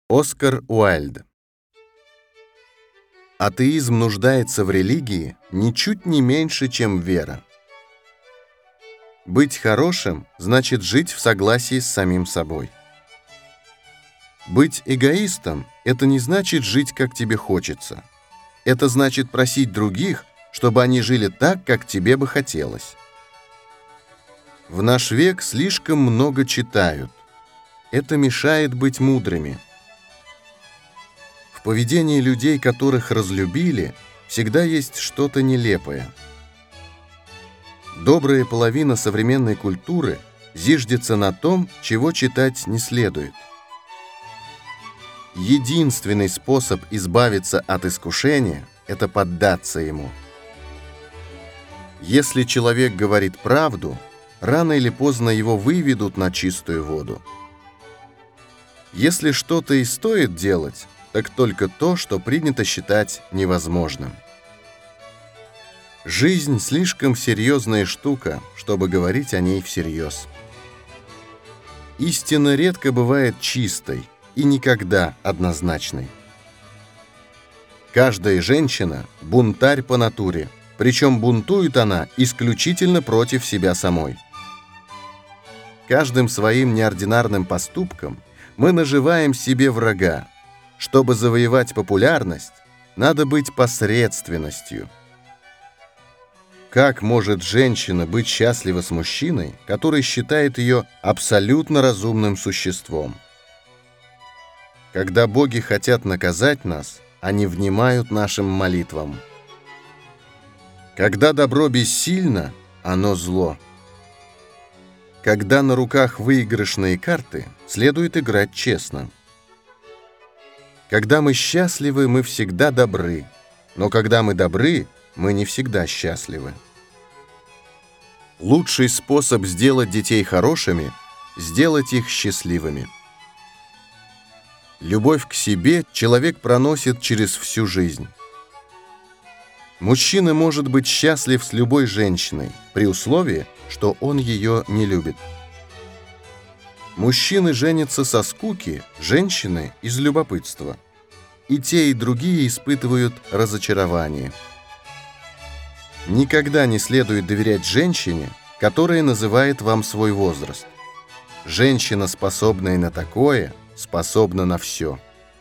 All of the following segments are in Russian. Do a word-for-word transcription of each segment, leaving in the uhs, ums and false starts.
Оскар Уайльд. Атеизм нуждается в религии ничуть не меньше, чем вера. Быть хорошим значит жить в согласии с самим собой. Быть эгоистом – это не значит жить, как тебе хочется. Это значит просить других, чтобы они жили так, как тебе бы хотелось. В наш век слишком много читают. Это мешает быть мудрыми. В поведении людей, которых разлюбили, всегда есть что-то нелепое. Добрая половина современной культуры зиждется на том, чего читать не следует. Единственный способ избавиться от искушения – это поддаться ему. Если человек говорит правду, рано или поздно его выведут на чистую воду. Если что-то и стоит делать, так только то, что принято считать невозможным. Жизнь слишком серьезная штука, чтобы говорить о ней всерьез. Истина редко бывает чистой и никогда однозначной. Каждая женщина – бунтарь по натуре, причем бунтует она исключительно против себя самой. Каждым своим неординарным поступком мы наживаем себе врага. Чтобы завоевать популярность, надо быть посредственностью. Как может женщина быть счастлива с мужчиной, который считает ее абсолютно разумным существом? Когда боги хотят наказать нас, они внимают нашим молитвам. Когда добро бессильно, оно зло. Когда на руках выигрышные карты, следует играть честно. Когда мы счастливы, мы всегда добры, но когда мы добры, мы не всегда счастливы. Лучший способ сделать детей хорошими – сделать их счастливыми. Любовь к себе человек проносит через всю жизнь. Мужчина может быть счастлив с любой женщиной, при условии, что он ее не любит. Мужчины женятся со скуки, женщины – из любопытства. И те, и другие испытывают разочарование. Никогда не следует доверять женщине, которая называет вам свой возраст. Женщина, способная на такое, способна на все.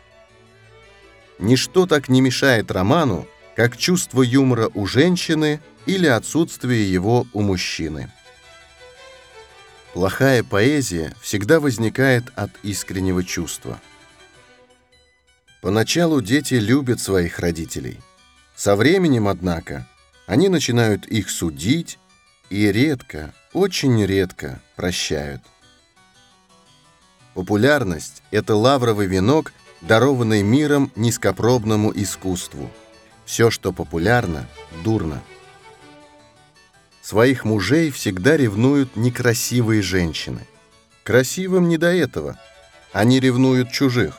Ничто так не мешает роману, как чувство юмора у женщины или отсутствие его у мужчины. Плохая поэзия всегда возникает от искреннего чувства. Поначалу дети любят своих родителей. Со временем, однако, они начинают их судить и редко, очень редко прощают. Популярность – это лавровый венок, дарованный миром низкопробному искусству. Все, что популярно, дурно. Своих мужей всегда ревнуют некрасивые женщины. Красивым не до этого. Они ревнуют чужих.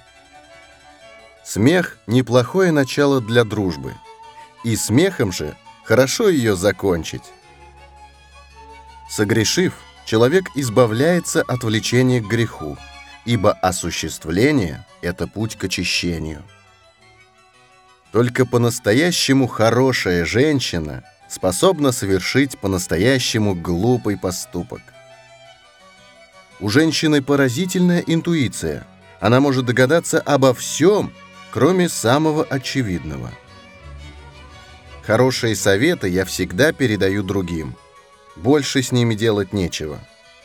Смех – неплохое начало для дружбы. И смехом же хорошо ее закончить. Согрешив, человек избавляется от влечения к греху, ибо осуществление – это путь к очищению. Только по-настоящему хорошая женщина способна совершить по-настоящему глупый поступок. У женщины поразительная интуиция. Она может догадаться обо всем, кроме самого очевидного. Хорошие советы я всегда передаю другим. Больше с ними делать нечего.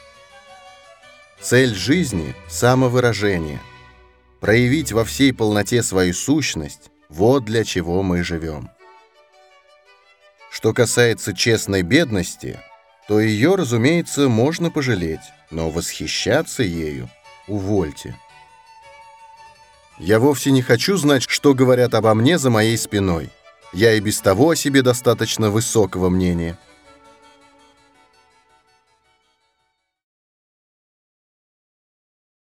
Цель жизни – самовыражение. Проявить во всей полноте свою сущность – вот для чего мы живем. Что касается честной бедности, то ее, разумеется, можно пожалеть, но восхищаться ею – увольте. Я вовсе не хочу знать, что говорят обо мне за моей спиной. Я и без того о себе достаточно высокого мнения.